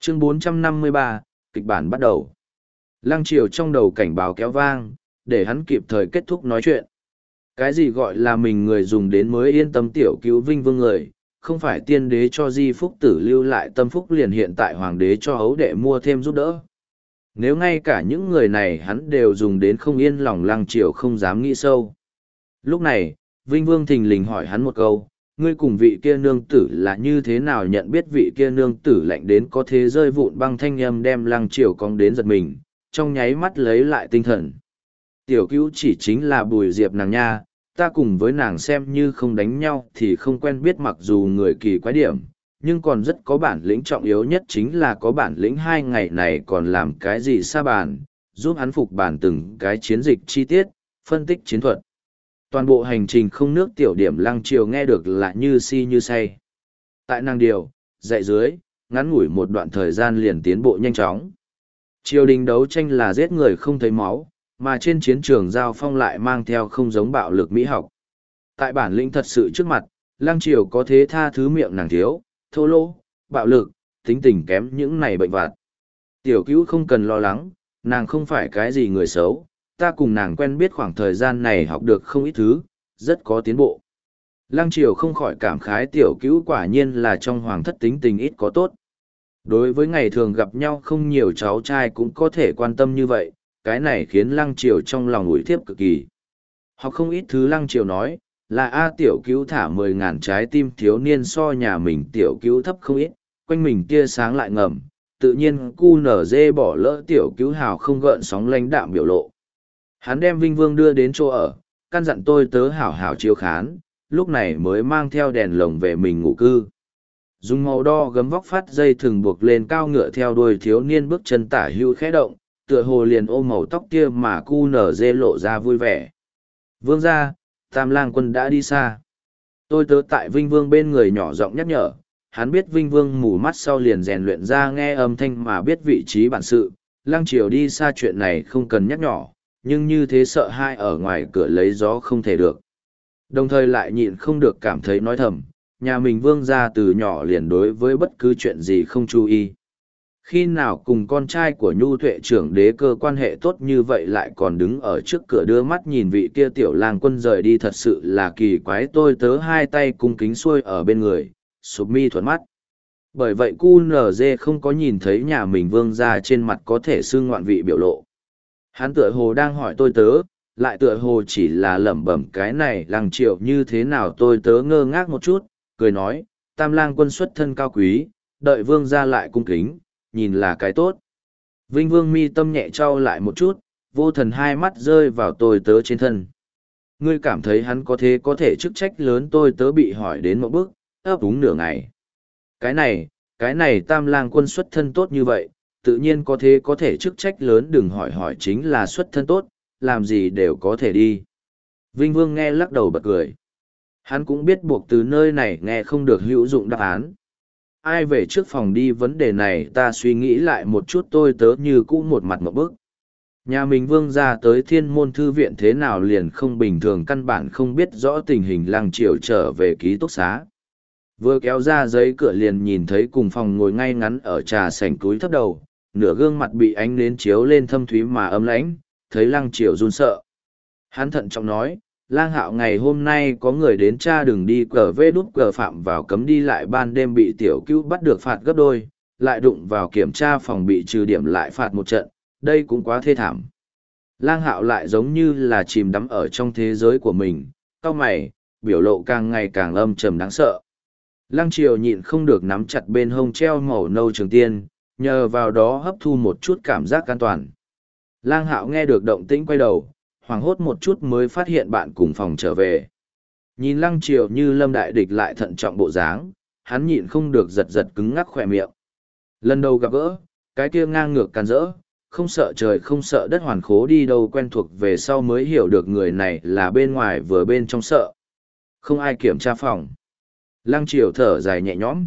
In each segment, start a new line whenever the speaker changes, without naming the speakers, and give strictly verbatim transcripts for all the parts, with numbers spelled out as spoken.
Chương bốn trăm năm mươi ba, kịch bản bắt đầu. Lăng Triều trong đầu cảnh báo kéo vang, để hắn kịp thời kết thúc nói chuyện. Cái gì gọi là mình người dùng đến mới yên tâm tiểu cứu vinh vương người, không phải tiên đế cho di phúc tử lưu lại tâm phúc liền hiện tại hoàng đế cho hấu đệ mua thêm giúp đỡ. Nếu ngay cả những người này hắn đều dùng đến không yên lòng, Lăng Triều không dám nghĩ sâu. Lúc này, Vinh Vương thình lình hỏi hắn một câu, ngươi cùng vị kia nương tử là như thế nào nhận biết vị kia nương tử lạnh đến có thế rơi vụn băng thanh âm đem Lăng Triều cong đến giật mình, trong nháy mắt lấy lại tinh thần. Tiểu cứu chỉ chính là Bùi Diệp nàng nha, ta cùng với nàng xem như không đánh nhau thì không quen biết, mặc dù người kỳ quái điểm, nhưng còn rất có bản lĩnh, trọng yếu nhất chính là có bản lĩnh. Hai ngày này còn làm cái gì xa bàn, giúp hắn phục bản từng cái chiến dịch chi tiết, phân tích chiến thuật. Toàn bộ hành trình không nước tiểu điểm Lăng Triều nghe được là như si như say. Tại nàng điều, dạy dưới, ngắn ngủi một đoạn thời gian liền tiến bộ nhanh chóng. Triều đình đấu tranh là giết người không thấy máu, mà trên chiến trường giao phong lại mang theo không giống bạo lực mỹ học. Tại bản lĩnh thật sự trước mặt, Lăng Triều có thế tha thứ miệng nàng thiếu, thô lỗ, bạo lực, tính tình kém những này bệnh vặt. Tiểu cứu không cần lo lắng, nàng không phải cái gì người xấu, ta cùng nàng quen biết khoảng thời gian này học được không ít thứ, rất có tiến bộ. Lăng Triều không khỏi cảm khái tiểu cứu quả nhiên là trong hoàng thất tính tình ít có tốt. Đối với ngày thường gặp nhau không nhiều cháu trai cũng có thể quan tâm như vậy, cái này khiến Lăng Triều trong lòng ủi thiếp cực kỳ. Học không ít thứ Lăng Triều nói, là A tiểu cứu thả mười ngàn trái tim thiếu niên so nhà mình tiểu cứu thấp không ít, quanh mình tia sáng lại ngầm, tự nhiên cu nở dê bỏ lỡ tiểu cứu hào không gợn sóng lãnh đạm biểu lộ. Hắn đem Vinh Vương đưa đến chỗ ở, căn dặn tôi tớ hảo hảo chiếu khán, lúc này mới mang theo đèn lồng về mình ngủ cư. Dùng màu đo gấm vóc phát dây thừng buộc lên cao ngựa theo đuôi thiếu niên bước chân tả hữu khẽ động, tựa hồ liền ôm màu tóc kia mà cu nở dê lộ ra vui vẻ. Vương gia, Tam Lang Quân đã đi xa. Tôi tớ tại Vinh Vương bên người nhỏ giọng nhắc nhở, hắn biết Vinh Vương mù mắt sau liền rèn luyện ra nghe âm thanh mà biết vị trí bản sự. Lăng Triều đi xa chuyện này không cần nhắc nhỏ, nhưng như thế sợ hai ở ngoài cửa lấy gió không thể được. Đồng thời lại nhịn không được cảm thấy nói thầm, nhà mình Vương gia từ nhỏ liền đối với bất cứ chuyện gì không chú ý. Khi nào cùng con trai của Nhu Tuệ trưởng đế cơ quan hệ tốt như vậy lại còn đứng ở trước cửa đưa mắt nhìn vị kia tiểu lang quân rời đi, thật sự là kỳ quái. Tôi tớ hai tay cung kính xuôi ở bên người, sụp mi thuận mắt. Bởi vậy cu nở dê không có nhìn thấy nhà mình Vương gia trên mặt có thể xưng ngoạn vị biểu lộ. Hắn tựa hồ đang hỏi tôi tớ, lại tựa hồ chỉ là lẩm bẩm cái này Lăng Triều như thế nào. Tôi tớ ngơ ngác một chút, cười nói, Tam Lang Quân xuất thân cao quý, đợi Vương gia lại cung kính, nhìn là cái tốt. Vinh Vương mi tâm nhẹ trao lại một chút, vô thần hai mắt rơi vào tôi tớ trên thân. Ngươi cảm thấy hắn có thế có thể chức trách lớn? Tôi tớ bị hỏi đến một bước, ấp úng nửa ngày. Cái này, cái này Tam Lang Quân xuất thân tốt như vậy, tự nhiên có thế có thể chức trách lớn, đừng hỏi hỏi chính là xuất thân tốt, làm gì đều có thể đi. Vinh Vương nghe lắc đầu bật cười. Hắn cũng biết buộc từ nơi này nghe không được hữu dụng đáp án. Ai về trước phòng đi, vấn đề này ta suy nghĩ lại một chút. Tôi tớ như cũ một mặt một bức. Nhà mình Vương ra tới Thiên Môn Thư Viện thế nào liền không bình thường, căn bản không biết rõ tình hình. Lăng Triều trở về ký túc xá. Vừa kéo ra giấy cửa liền nhìn thấy cùng phòng ngồi ngay ngắn ở trà sảnh túi thấp đầu, nửa gương mặt bị ánh nến chiếu lên thâm thúy mà ấm lãnh, thấy Lăng Triều run sợ. Hắn thận trọng nói, Lang Hạo, ngày hôm nay có người đến tra đường đi cờ vê đút cờ phạm vào cấm đi lại, ban đêm bị tiểu cứu bắt được phạt gấp đôi, lại đụng vào kiểm tra phòng bị trừ điểm lại phạt một trận, đây cũng quá thê thảm. Lang Hạo lại giống như là chìm đắm ở trong thế giới của mình, cau mày, biểu lộ càng ngày càng âm trầm đáng sợ. Lăng Triều nhịn không được nắm chặt bên hông treo màu nâu trường tiên, nhờ vào đó hấp thu một chút cảm giác an toàn. Lang Hạo nghe được động tĩnh quay đầu, hoảng hốt một chút mới phát hiện bạn cùng phòng trở về. Nhìn Lăng Triều như lâm đại địch lại thận trọng bộ dáng, hắn nhịn không được giật giật cứng ngắc khỏe miệng. Lần đầu gặp gỡ, cái kia ngang ngược càn rỡ, không sợ trời không sợ đất hoàn khố đi đâu quen thuộc, về sau mới hiểu được người này là bên ngoài vừa bên trong sợ. Không ai kiểm tra phòng. Lăng Triều thở dài nhẹ nhõm,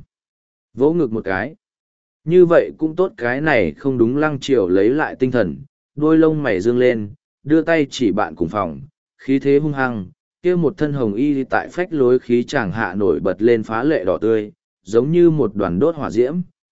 vỗ ngực một cái. Như vậy cũng tốt, cái này không đúng. Lăng Triều lấy lại tinh thần, đôi lông mày dương lên, đưa tay chỉ bạn cùng phòng, khí thế hung hăng, kia một thân hồng y tại phách lối khí chàng hạ nổi bật lên phá lệ đỏ tươi, giống như một đoàn đốt hỏa diễm,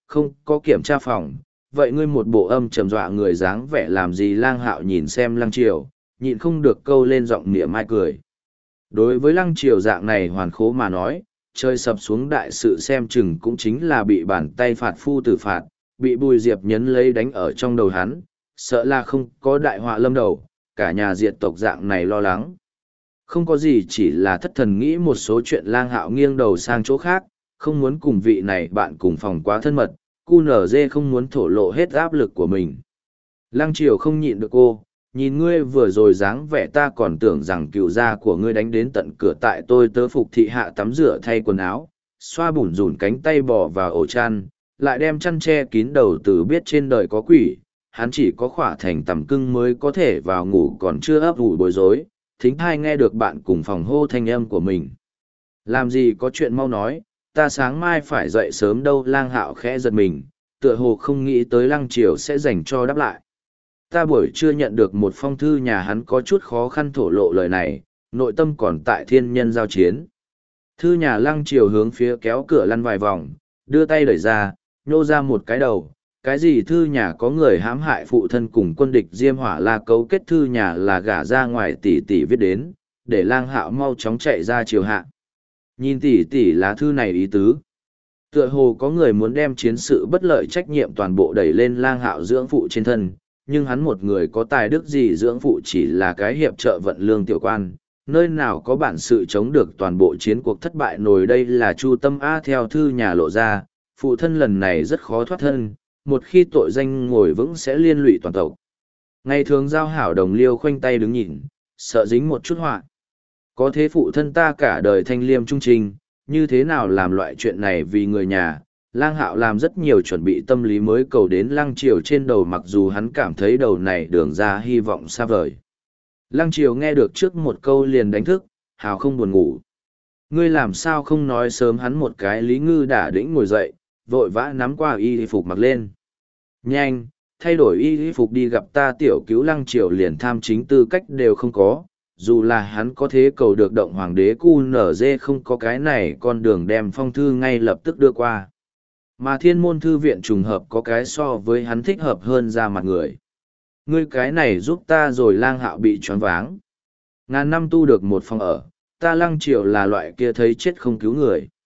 không có kiểm tra phòng, vậy ngươi một bộ âm trầm dọa người dáng vẻ làm gì? Lang Hạo nhìn xem Lăng Triều, nhịn không được câu lên giọng mỉa mai cười. Đối với Lăng Triều dạng này hoàn khố mà nói, chơi sập xuống đại sự xem chừng cũng chính là bị bàn tay phạt phu tử phạt, bị Bùi Diệp nhấn lấy đánh ở trong đầu hắn, sợ là không có đại họa lâm đầu, cả nhà diệt tộc dạng này lo lắng. Không có gì, chỉ là thất thần nghĩ một số chuyện. Lang Hạo nghiêng đầu sang chỗ khác, không muốn cùng vị này bạn cùng phòng quá thân mật, cu nở dê không muốn thổ lộ hết áp lực của mình. Lăng Triều không nhịn được cô, nhìn ngươi vừa rồi dáng vẻ ta còn tưởng rằng cựu gia của ngươi đánh đến tận cửa tại tôi tớ phục thị hạ tắm rửa thay quần áo, xoa bủn rủn cánh tay bò vào ổ chăn, lại đem chăn che kín đầu từ biết trên đời có quỷ, hắn chỉ có khỏa thành tầm cưng mới có thể vào ngủ còn chưa ấp ủ bối rối, thính hai nghe được bạn cùng phòng hô thanh âm của mình. Làm gì có chuyện mau nói, ta sáng mai phải dậy sớm đâu. Lang Hạo khẽ giật mình, tựa hồ không nghĩ tới Lăng Triều sẽ dành cho đáp lại. Ta buổi trưa nhận được một phong thư nhà hắn, có chút khó khăn thổ lộ lời này, nội tâm còn tại thiên nhân giao chiến. Thư nhà Lăng Triều hướng phía kéo cửa lăn vài vòng, đưa tay đẩy ra, nhô ra một cái đầu. Cái gì thư nhà có người hãm hại phụ thân cùng quân địch Diêm Hỏa là cấu kết, thư nhà là gả ra ngoài tỷ tỷ viết đến, để Lang Hạo mau chóng chạy ra triều hạ. Nhìn tỷ tỷ lá thư này ý tứ. Tựa hồ có người muốn đem chiến sự bất lợi trách nhiệm toàn bộ đẩy lên Lang Hạo dưỡng phụ trên thân, nhưng hắn một người có tài đức gì, dưỡng phụ chỉ là cái hiệp trợ vận lương tiểu quan, nơi nào có bản sự chống được toàn bộ chiến cuộc thất bại nổi. Đây là Chu Tâm A. Theo thư nhà lộ ra, phụ thân lần này rất khó thoát thân, một khi tội danh ngồi vững sẽ liên lụy toàn tộc. Ngày thường giao hảo đồng liêu khoanh tay đứng nhìn, sợ dính một chút họa. Có thế phụ thân ta cả đời thanh liêm trung trình, như thế nào làm loại chuyện này vì người nhà? Lang Hạo làm rất nhiều chuẩn bị tâm lý mới cầu đến Lăng Triều trên đầu, mặc dù hắn cảm thấy đầu này đường ra hy vọng xa vời. Lăng Triều nghe được trước một câu liền đánh thức, hào không buồn ngủ. Ngươi làm sao không nói sớm? Hắn một cái Lý Ngư đả đĩnh ngồi dậy, vội vã nắm qua y phục mặc lên. Nhanh, thay đổi y phục đi gặp ta. Tiểu Cứu Lăng Triều liền tham chính tư cách đều không có, dù là hắn có thế cầu được động hoàng đế cu nở dê không có cái này con đường đem phong thư ngay lập tức đưa qua. Mà Thiên Môn Thư Viện trùng hợp có cái so với hắn thích hợp hơn ra mặt người. Ngươi cái này giúp ta rồi. Lang Hạo bị choáng váng. Ngàn năm tu được một phòng ở, ta Lăng Triều là loại kia thấy chết không cứu người.